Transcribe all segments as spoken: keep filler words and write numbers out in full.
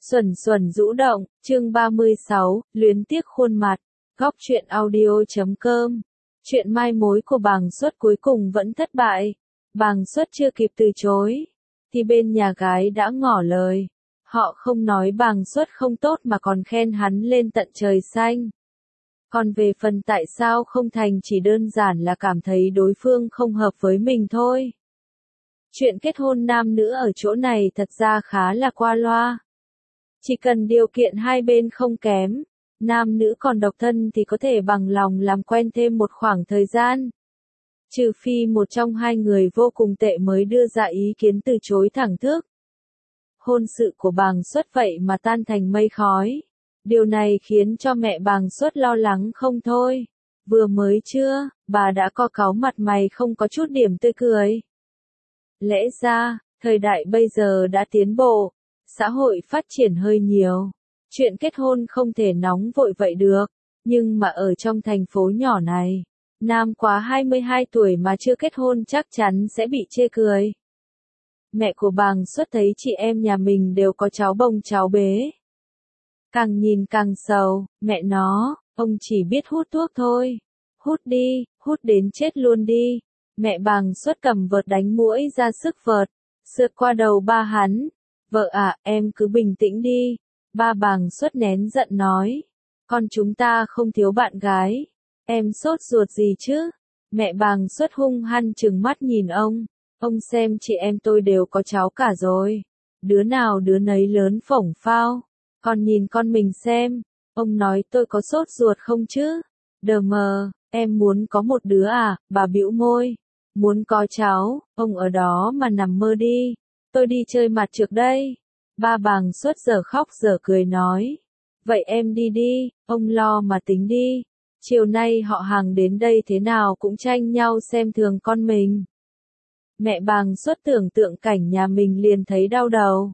Xuẩn xuẩn rũ động, chương ba mươi sáu, luyến tiếc khuôn mặt, góc truyện audio chấm com. Chuyện mai mối của Bàng Xuất cuối cùng vẫn thất bại. Bàng Xuất chưa kịp từ chối, thì bên nhà gái đã ngỏ lời. Họ không nói Bàng Xuất không tốt mà còn khen hắn lên tận trời xanh. Còn về phần tại sao không thành chỉ đơn giản là cảm thấy đối phương không hợp với mình thôi. Chuyện kết hôn nam nữ ở chỗ này thật ra khá là qua loa. Chỉ cần điều kiện hai bên không kém, nam nữ còn độc thân thì có thể bằng lòng làm quen thêm một khoảng thời gian. Trừ phi một trong hai người vô cùng tệ mới đưa ra ý kiến từ chối thẳng thước. Hôn sự của Bàng Xuất vậy mà tan thành mây khói. Điều này khiến cho mẹ Bàng Xuất lo lắng không thôi. Vừa mới chưa, bà đã co cáu mặt mày không có chút điểm tươi cười. Lẽ ra, thời đại bây giờ đã tiến bộ, xã hội phát triển hơi nhiều. Chuyện kết hôn không thể nóng vội vậy được, nhưng mà ở trong thành phố nhỏ này, nam quá hai mươi hai tuổi mà chưa kết hôn chắc chắn sẽ bị chê cười. Mẹ của Bàng Xuất thấy chị em nhà mình đều có cháu bồng cháu bế. Càng nhìn càng sầu, mẹ nó, ông chỉ biết hút thuốc thôi. Hút đi, hút đến chết luôn đi. Mẹ Bàng Xuất cầm vợt đánh muỗi ra sức vợt, sượt qua đầu ba hắn. Vợ à, em cứ bình tĩnh đi. Ba Bàng Xuất nén giận nói. Con chúng ta không thiếu bạn gái. Em sốt ruột gì chứ? Mẹ Bàng Xuất hung hăng trừng mắt nhìn ông. Ông xem chị em tôi đều có cháu cả rồi. Đứa nào đứa nấy lớn phổng phao. Còn nhìn con mình xem. Ông nói tôi có sốt ruột không chứ? Đờ mờ, em muốn có một đứa à? Bà bĩu môi. Muốn có cháu, ông ở đó mà nằm mơ đi. Tôi đi chơi mặt trược đây. Ba Bàng Xuất giờ khóc giờ cười nói. Vậy em đi đi, ông lo mà tính đi. Chiều nay họ hàng đến đây thế nào cũng tranh nhau xem thường con mình. Mẹ Bàng Xuất tưởng tượng cảnh nhà mình liền thấy đau đầu.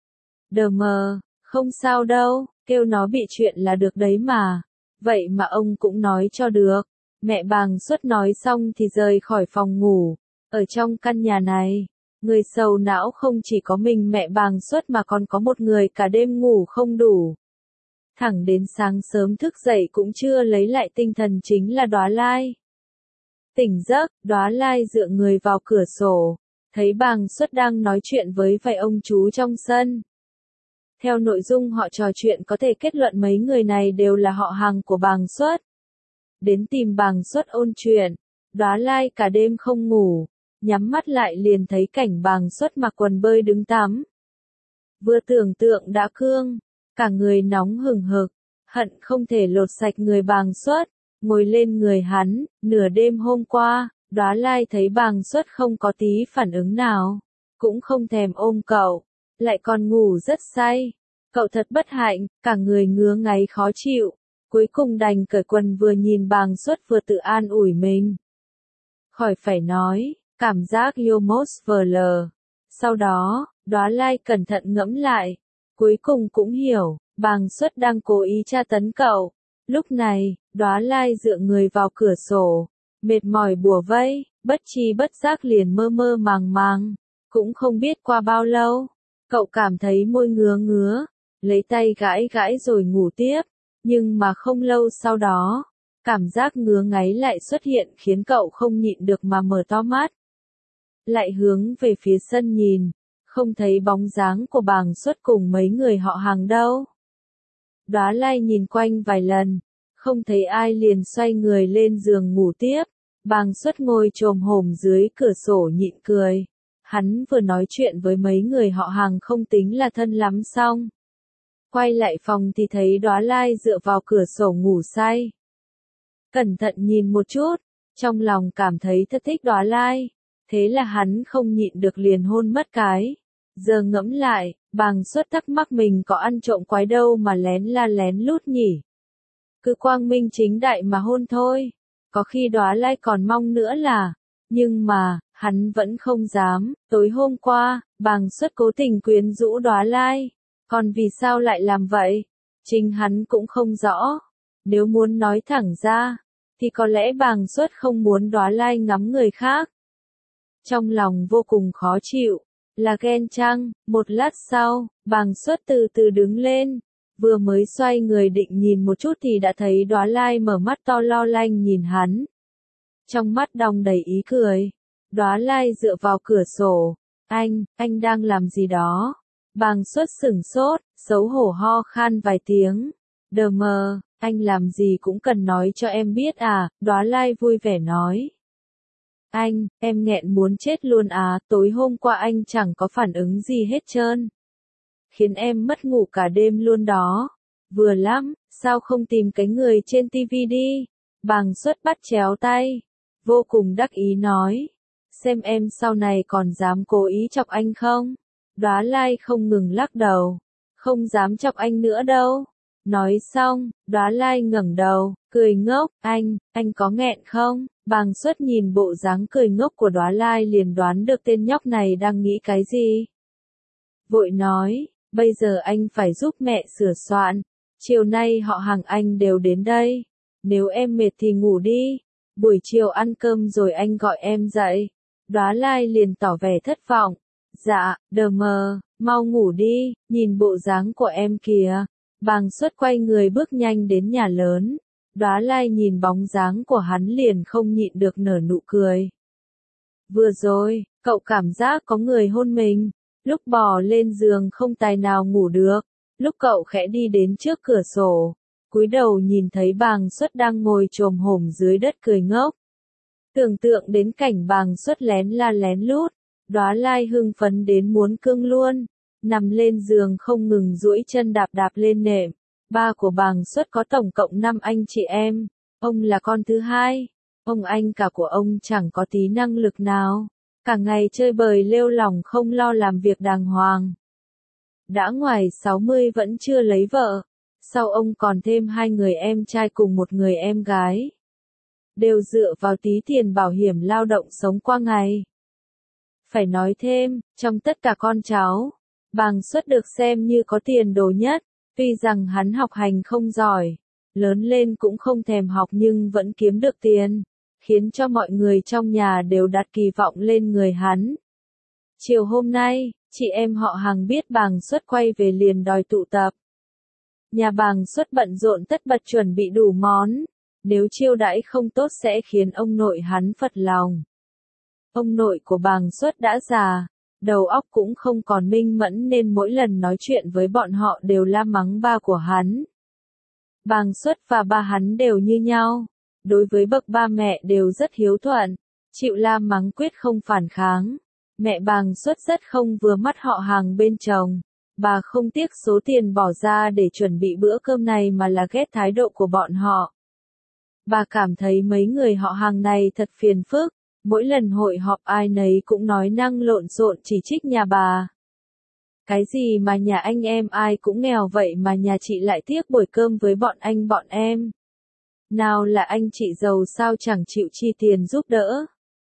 Đờ mờ, không sao đâu, kêu nó bị chuyện là được đấy mà. Vậy mà ông cũng nói cho được. Mẹ Bàng Xuất nói xong thì rời khỏi phòng ngủ. Ở trong căn nhà này, người sầu não không chỉ có mình mẹ Bàng Xuất mà còn có một người cả đêm ngủ không đủ. Thẳng đến sáng sớm thức dậy cũng chưa lấy lại tinh thần chính là Đóa Lai. Tỉnh giấc, Đóa Lai dựa người vào cửa sổ, thấy Bàng Xuất đang nói chuyện với vài ông chú trong sân. Theo nội dung họ trò chuyện có thể kết luận mấy người này đều là họ hàng của Bàng Xuất. Đến tìm Bàng Xuất ôn chuyện, Đóa Lai cả đêm không ngủ, nhắm mắt lại liền thấy cảnh Bàng Xuất mặc quần bơi đứng tắm. Vừa tưởng tượng đã cương, cả người nóng hừng hực, hận không thể lột sạch người Bàng Xuất, ngồi lên người hắn. Nửa đêm hôm qua, Đóa Lai thấy Bàng Xuất không có tí phản ứng nào, cũng không thèm ôm cậu, lại còn ngủ rất say. Cậu thật bất hạnh, cả người ngứa ngáy khó chịu, cuối cùng đành cởi quần vừa nhìn Bàng Xuất vừa tự an ủi mình. Khỏi phải nói, cảm giác Yomos vờ lờ. Sau đó, Đóa Lai cẩn thận ngẫm lại, cuối cùng cũng hiểu, Bàng Xuất đang cố ý tra tấn cậu. Lúc này, Đóa Lai dựa người vào cửa sổ, mệt mỏi bủa vây, bất tri bất giác liền mơ mơ màng màng. Cũng không biết qua bao lâu, cậu cảm thấy môi ngứa ngứa, lấy tay gãi gãi rồi ngủ tiếp. Nhưng mà không lâu sau đó, cảm giác ngứa ngáy lại xuất hiện khiến cậu không nhịn được mà mở to mắt. Lại hướng về phía sân nhìn, không thấy bóng dáng của Bàng Xuất cùng mấy người họ hàng đâu. Đóa Lai nhìn quanh vài lần, không thấy ai liền xoay người lên giường ngủ tiếp. Bàng Xuất ngồi chồm hổm dưới cửa sổ nhịn cười. Hắn vừa nói chuyện với mấy người họ hàng không tính là thân lắm xong. Quay lại phòng thì thấy Đóa Lai dựa vào cửa sổ ngủ say. Cẩn thận nhìn một chút, trong lòng cảm thấy thật thích Đóa Lai. Thế là hắn không nhịn được liền hôn mất cái. Giờ ngẫm lại, Bàng Xuất thắc mắc mình có ăn trộm quái đâu mà lén la lén lút nhỉ. Cứ quang minh chính đại mà hôn thôi. Có khi Đóa Lai còn mong nữa là. Nhưng mà, hắn vẫn không dám. Tối hôm qua, Bàng Xuất cố tình quyến rũ Đóa Lai. Còn vì sao lại làm vậy? Chính hắn cũng không rõ. Nếu muốn nói thẳng ra, thì có lẽ Bàng Xuất không muốn Đóa Lai ngắm người khác. Trong lòng vô cùng khó chịu, Là ghen chăng? Một lát sau, Bàng Xuất từ từ đứng lên, vừa mới xoay người định nhìn một chút thì đã thấy Đóa Lai mở mắt to lo lanh nhìn hắn. Trong mắt đong đầy ý cười. Đóa Lai dựa vào cửa sổ. Anh, anh đang làm gì đó? Bàng Xuất sửng sốt, xấu hổ ho khan vài tiếng. Đờ mờ, anh làm gì cũng cần nói cho em biết à, Đóa Lai vui vẻ nói. Anh, em nghẹn muốn chết luôn à, tối hôm qua anh chẳng có phản ứng gì hết trơn. Khiến em mất ngủ cả đêm luôn đó. Vừa lắm, sao không tìm cái người trên tivi đi? Bàng Xuất bắt chéo tay. Vô cùng đắc ý nói. Xem em sau này còn dám cố ý chọc anh không? Đóa Lai không ngừng lắc đầu. Không dám chọc anh nữa đâu. Nói xong, Đóa Lai ngẩng đầu, cười ngốc. Anh, anh có nghẹn không? Bàng Xuất nhìn bộ dáng cười ngốc của Đóa Lai liền đoán được tên nhóc này đang nghĩ cái gì. Vội nói, bây giờ anh phải giúp mẹ sửa soạn. Chiều nay họ hàng anh đều đến đây. Nếu em mệt thì ngủ đi. Buổi chiều ăn cơm rồi anh gọi em dậy. Đóa Lai liền tỏ vẻ thất vọng. Dạ, đờ mờ, mau ngủ đi, nhìn bộ dáng của em kìa. Bàng Xuất quay người bước nhanh đến nhà lớn. Đóa Lai nhìn bóng dáng của hắn liền không nhịn được nở nụ cười. Vừa rồi, cậu cảm giác có người hôn mình. Lúc bò lên giường không tài nào ngủ được. Lúc cậu khẽ đi đến trước cửa sổ, cúi đầu nhìn thấy Bàng Xuất đang ngồi chồm hổm dưới đất cười ngốc. Tưởng tượng đến cảnh Bàng Xuất lén la lén lút, Đóa Lai hưng phấn đến muốn cưng luôn. Nằm lên giường không ngừng duỗi chân đạp đạp lên nệm. Ba của Bàng Xuất có tổng cộng năm anh chị em. Ông là con thứ hai. Ông anh cả của ông chẳng có tí năng lực nào. Cả ngày chơi bời lêu lỏng không lo làm việc đàng hoàng. Đã ngoài sáu mươi vẫn chưa lấy vợ. Sau ông còn thêm hai người em trai cùng một người em gái. Đều dựa vào tí tiền bảo hiểm lao động sống qua ngày. Phải nói thêm, trong tất cả con cháu, Bàng Xuất được xem như có tiền đồ nhất. Tuy rằng hắn học hành không giỏi, lớn lên cũng không thèm học nhưng vẫn kiếm được tiền, khiến cho mọi người trong nhà đều đặt kỳ vọng lên người hắn. Chiều hôm nay, chị em họ hàng biết Bàng Xuất quay về liền đòi tụ tập. Nhà Bàng Xuất bận rộn tất bật chuẩn bị đủ món, nếu chiêu đãi không tốt sẽ khiến ông nội hắn phật lòng. Ông nội của Bàng Xuất đã già, đầu óc cũng không còn minh mẫn nên mỗi lần nói chuyện với bọn họ đều la mắng ba của hắn. Bàng Xuất và ba hắn đều như nhau, đối với bậc ba mẹ đều rất hiếu thuận, chịu la mắng quyết không phản kháng. Mẹ Bàng Xuất rất không vừa mắt họ hàng bên chồng, bà không tiếc số tiền bỏ ra để chuẩn bị bữa cơm này mà là ghét thái độ của bọn họ. Bà cảm thấy mấy người họ hàng này thật phiền phức. Mỗi lần hội họp ai nấy cũng nói năng lộn xộn chỉ trích nhà bà. Cái gì mà nhà anh em ai cũng nghèo vậy mà nhà chị lại tiếc bồi cơm với bọn anh bọn em. Nào là anh chị giàu sao chẳng chịu chi tiền giúp đỡ.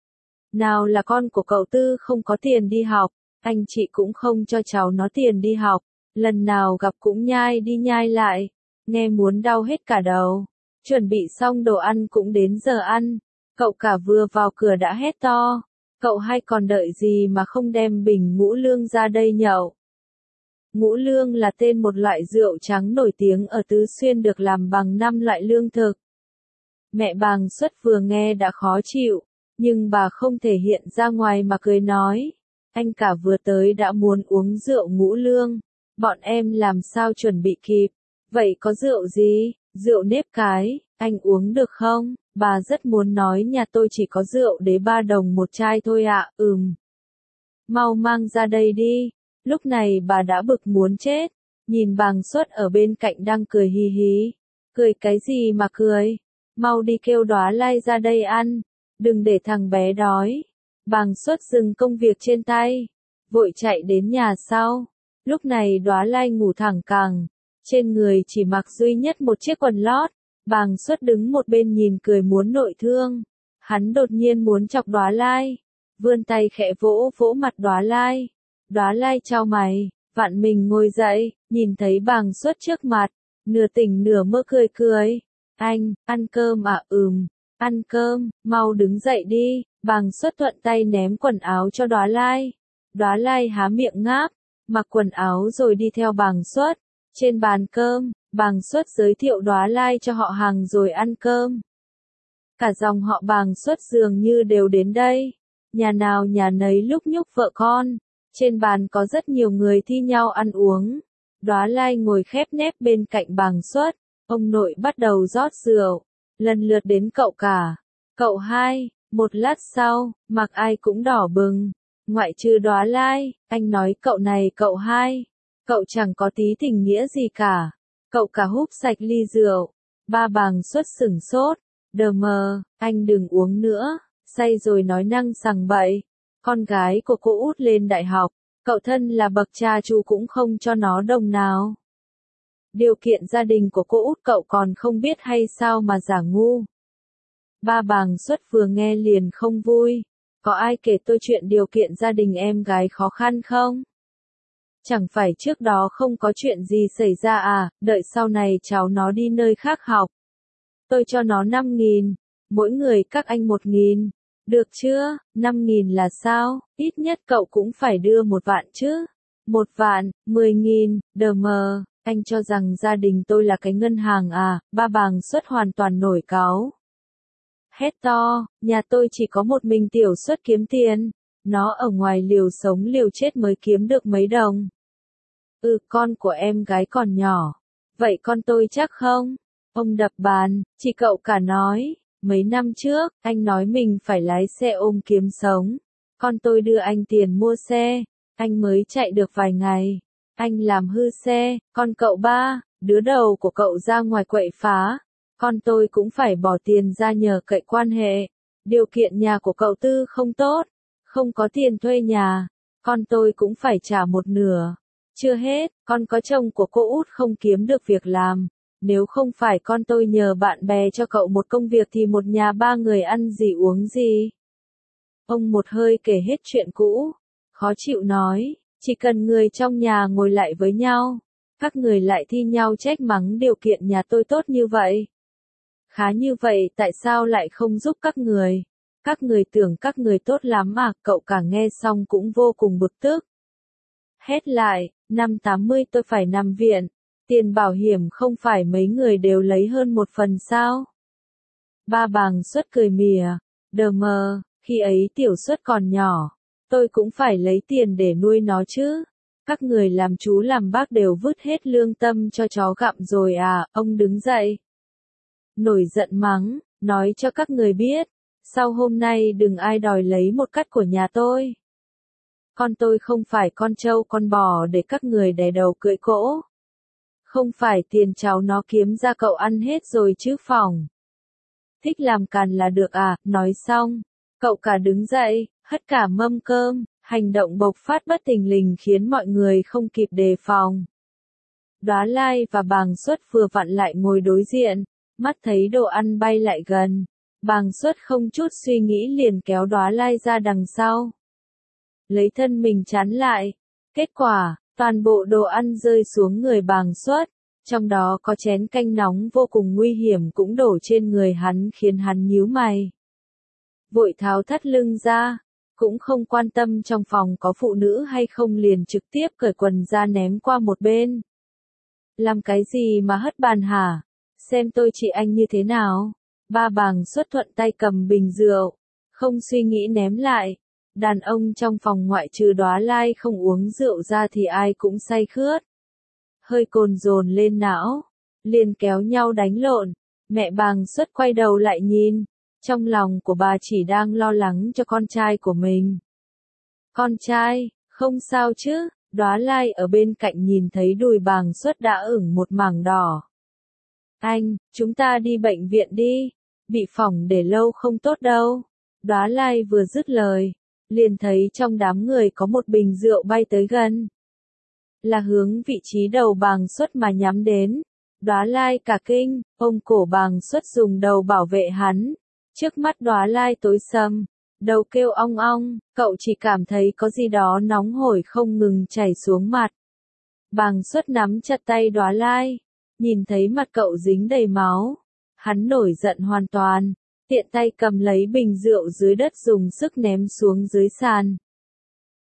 Nào là con của cậu Tư không có tiền đi học, anh chị cũng không cho cháu nó tiền đi học. Lần nào gặp cũng nhai đi nhai lại, nghe muốn đau hết cả đầu. Chuẩn bị xong đồ ăn cũng đến giờ ăn. Cậu cả vừa vào cửa đã hét to. Cậu hai còn đợi gì mà không đem bình ngũ lương ra đây nhậu. Ngũ lương là tên một loại rượu trắng nổi tiếng ở Tứ Xuyên được làm bằng năm loại lương thực. Mẹ Bàng Xuất vừa nghe đã khó chịu, nhưng bà không thể hiện ra ngoài mà cười nói. Anh cả vừa tới đã muốn uống rượu ngũ lương. Bọn em làm sao chuẩn bị kịp. Vậy có rượu gì? Rượu nếp cái, anh uống được không? Bà rất muốn nói nhà tôi chỉ có rượu đế ba đồng một chai thôi ạ, ừm. Mau mang ra đây đi. Lúc này bà đã bực muốn chết. Nhìn Bàng Xuất ở bên cạnh đang cười hì hí. Cười cái gì mà cười? Mau đi kêu Đóa Lai ra đây ăn. Đừng để thằng bé đói. Bàng Xuất dừng công việc trên tay. Vội chạy đến nhà sau. Lúc này Đóa Lai ngủ thẳng cẳng. Trên người chỉ mặc duy nhất một chiếc quần lót. Bàng Xuất đứng một bên nhìn cười muốn nội thương. Hắn đột nhiên muốn chọc Đóa Lai. Vươn tay khẽ vỗ vỗ mặt Đóa Lai. Đóa Lai chau mày, vặn mình ngồi dậy, nhìn thấy Bàng Xuất trước mặt. Nửa tỉnh nửa mơ cười cười. Anh, ăn cơm à? Ừm, ăn cơm, mau đứng dậy đi. Bàng Xuất thuận tay ném quần áo cho Đóa Lai. Đóa Lai há miệng ngáp, mặc quần áo rồi đi theo Bàng Xuất. Trên bàn cơm, Bàng Xuất giới thiệu Đóa Lai cho họ hàng rồi ăn cơm. Cả dòng họ Bàng Xuất dường như đều đến đây. Nhà nào nhà nấy lúc nhúc vợ con. Trên bàn có rất nhiều người thi nhau ăn uống. Đóa Lai ngồi khép nép bên cạnh Bàng Xuất. Ông nội bắt đầu rót rượu. Lần lượt đến cậu cả. Cậu hai, một lát sau, mặt ai cũng đỏ bừng. Ngoại trừ Đóa Lai, anh nói cậu này cậu hai. Cậu chẳng có tí tình nghĩa gì cả. Cậu cả húp sạch ly rượu. Ba Bàng Xuất sửng sốt. Đờ mờ, anh đừng uống nữa. Say rồi nói năng sằng bậy. Con gái của cô út lên đại học. Cậu thân là bậc cha chú cũng không cho nó đồng nào. Điều kiện gia đình của cô út cậu còn không biết hay sao mà giả ngu. Ba Bàng Xuất vừa nghe liền không vui. Có ai kể tôi chuyện điều kiện gia đình em gái khó khăn không? Chẳng phải trước đó không có chuyện gì xảy ra à, đợi sau này cháu nó đi nơi khác học. Tôi cho nó năm nghìn, mỗi người các anh một nghìn. Được chưa, năm nghìn là sao, ít nhất cậu cũng phải đưa một vạn chứ. Một vạn, mười nghìn, đờ mờ, anh cho rằng gia đình tôi là cái ngân hàng à, ba Bàng Xuất hoàn toàn nổi cáu. Hét to, nhà tôi chỉ có một mình Tiểu Xuất kiếm tiền, nó ở ngoài liều sống liều chết mới kiếm được mấy đồng. Ừ, con của em gái còn nhỏ, vậy con tôi chắc không? Ông đập bàn, chỉ cậu cả nói, mấy năm trước, anh nói mình phải lái xe ôm kiếm sống. Con tôi đưa anh tiền mua xe, anh mới chạy được vài ngày. Anh làm hư xe, con cậu ba, đứa đầu của cậu ra ngoài quậy phá. Con tôi cũng phải bỏ tiền ra nhờ cậy quan hệ. Điều kiện nhà của cậu Tư không tốt, không có tiền thuê nhà. Con tôi cũng phải trả một nửa. Chưa hết, con có chồng của cô út không kiếm được việc làm. Nếu không phải con tôi nhờ bạn bè cho cậu một công việc thì một nhà ba người ăn gì uống gì. Ông một hơi kể hết chuyện cũ. Khó chịu nói, chỉ cần người trong nhà ngồi lại với nhau. Các người lại thi nhau trách mắng điều kiện nhà tôi tốt như vậy. Khá như vậy tại sao lại không giúp các người? Các người tưởng các người tốt lắm mà, cậu cả nghe xong cũng vô cùng bực tức. Hét lại, năm tám mươi tôi phải nằm viện. Tiền bảo hiểm không phải mấy người đều lấy hơn một phần sao? Ba Bàng Xuất cười mỉa, đờ mờ, khi ấy Tiểu Xuất còn nhỏ, tôi cũng phải lấy tiền để nuôi nó chứ. Các người làm chú làm bác đều vứt hết lương tâm cho chó gặm rồi à, ông đứng dậy. Nổi giận mắng, nói cho các người biết, sau hôm nay đừng ai đòi lấy một cắt của nhà tôi. Con tôi không phải con trâu con bò để các người đè đầu cưỡi cỗ. Không phải tiền cháu nó kiếm ra cậu ăn hết rồi chứ phòng. Thích làm càn là được à, nói xong. Cậu cả đứng dậy, hất cả mâm cơm, hành động bộc phát bất thình lình khiến mọi người không kịp đề phòng. Đóa Lai và Bàng Xuất vừa vặn lại ngồi đối diện, mắt thấy đồ ăn bay lại gần. Bàng Xuất không chút suy nghĩ liền kéo Đóa Lai ra đằng sau. Lấy thân mình chắn lại. Kết quả, toàn bộ đồ ăn rơi xuống người Bàng Xuất, trong đó có chén canh nóng vô cùng nguy hiểm cũng đổ trên người hắn khiến hắn nhíu mày. Vội tháo thắt lưng ra, cũng không quan tâm trong phòng có phụ nữ hay không liền trực tiếp cởi quần ra ném qua một bên. Làm cái gì mà hất bàn hả? Xem tôi chị anh như thế nào? Ba Bàng Xuất thuận tay cầm bình rượu, không suy nghĩ ném lại. Đàn ông trong phòng ngoại trừ Đóa Lai không uống rượu ra thì ai cũng say khướt. Hơi cồn dồn lên não, liền kéo nhau đánh lộn. Mẹ Bàng Xuất quay đầu lại nhìn, trong lòng của bà chỉ đang lo lắng cho con trai của mình. Con trai, không sao chứ? Đóa Lai ở bên cạnh nhìn thấy đùi Bàng Xuất đã ửng một mảng đỏ. Anh, chúng ta đi bệnh viện đi, bị phỏng để lâu không tốt đâu. Đóa Lai vừa dứt lời, liền thấy trong đám người có một bình rượu bay tới gần. Là hướng vị trí đầu Bàng Xuất mà nhắm đến. Đóa Lai cả kinh, ôm cổ Bàng Xuất dùng đầu bảo vệ hắn. Trước mắt Đóa Lai tối sầm, đầu kêu ong ong, cậu chỉ cảm thấy có gì đó nóng hổi không ngừng chảy xuống mặt. Bàng Xuất nắm chặt tay Đóa Lai, nhìn thấy mặt cậu dính đầy máu. Hắn nổi giận hoàn toàn, tiện tay cầm lấy bình rượu dưới đất dùng sức ném xuống dưới sàn.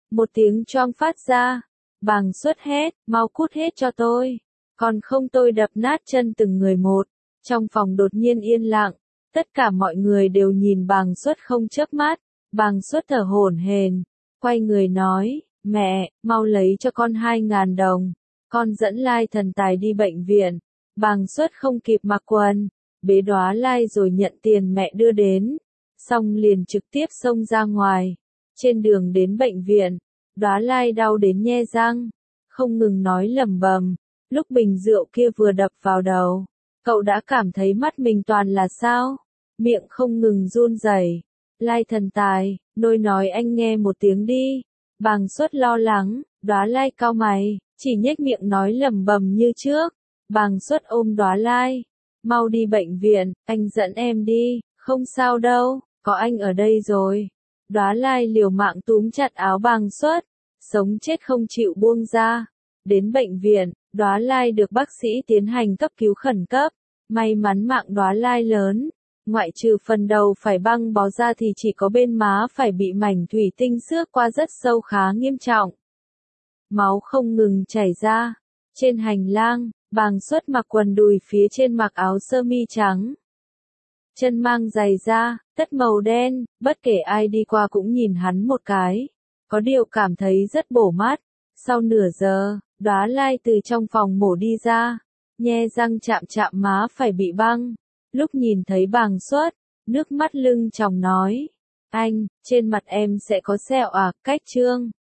Một tiếng choang phát ra. Bàng Xuất hét, mau cút hết cho tôi. Còn không tôi đập nát chân từng người một. Trong phòng đột nhiên yên lặng. Tất cả mọi người đều nhìn Bàng Xuất không chớp mắt. Bàng Xuất thở hổn hển, quay người nói, mẹ, mau lấy cho con hai ngàn đồng. Con dẫn Lai Thần Tài đi bệnh viện. Bàng Xuất không kịp mặc quần, bế Đóa Lai rồi nhận tiền mẹ đưa đến. Xong liền trực tiếp xông ra ngoài. Trên đường đến bệnh viện, Đóa Lai đau đến nhe răng, không ngừng nói lẩm bẩm. Lúc bình rượu kia vừa đập vào đầu, cậu đã cảm thấy mắt mình toàn là sao, miệng không ngừng run rẩy. Lai Thần Tài, nôi nói anh nghe một tiếng đi. Bàng Xuất lo lắng, Đóa Lai cau mày, chỉ nhếch miệng nói lẩm bẩm như trước. Bàng Xuất ôm Đóa Lai, mau đi bệnh viện, anh dẫn em đi, không sao đâu, có anh ở đây rồi. Đóa Lai liều mạng túm chặt áo Bàng Xuất, sống chết không chịu buông ra. Đến bệnh viện, Đóa Lai được bác sĩ tiến hành cấp cứu khẩn cấp. May mắn mạng Đóa Lai lớn, ngoại trừ phần đầu phải băng bó ra thì chỉ có bên má phải bị mảnh thủy tinh xước qua rất sâu khá nghiêm trọng. Máu không ngừng chảy ra. Trên hành lang, Bàng Xuất mặc quần đùi phía trên mặc áo sơ mi trắng. Chân mang giày da, tất màu đen, bất kể ai đi qua cũng nhìn hắn một cái. Có điều cảm thấy rất bổ mắt. Sau nửa giờ, Đóa Lai từ trong phòng mổ đi ra. Nhe răng chạm chạm má phải bị băng. Lúc nhìn thấy Bàng Xuất, nước mắt lưng tròng nói. Anh, trên mặt em sẽ có sẹo à, cách trương.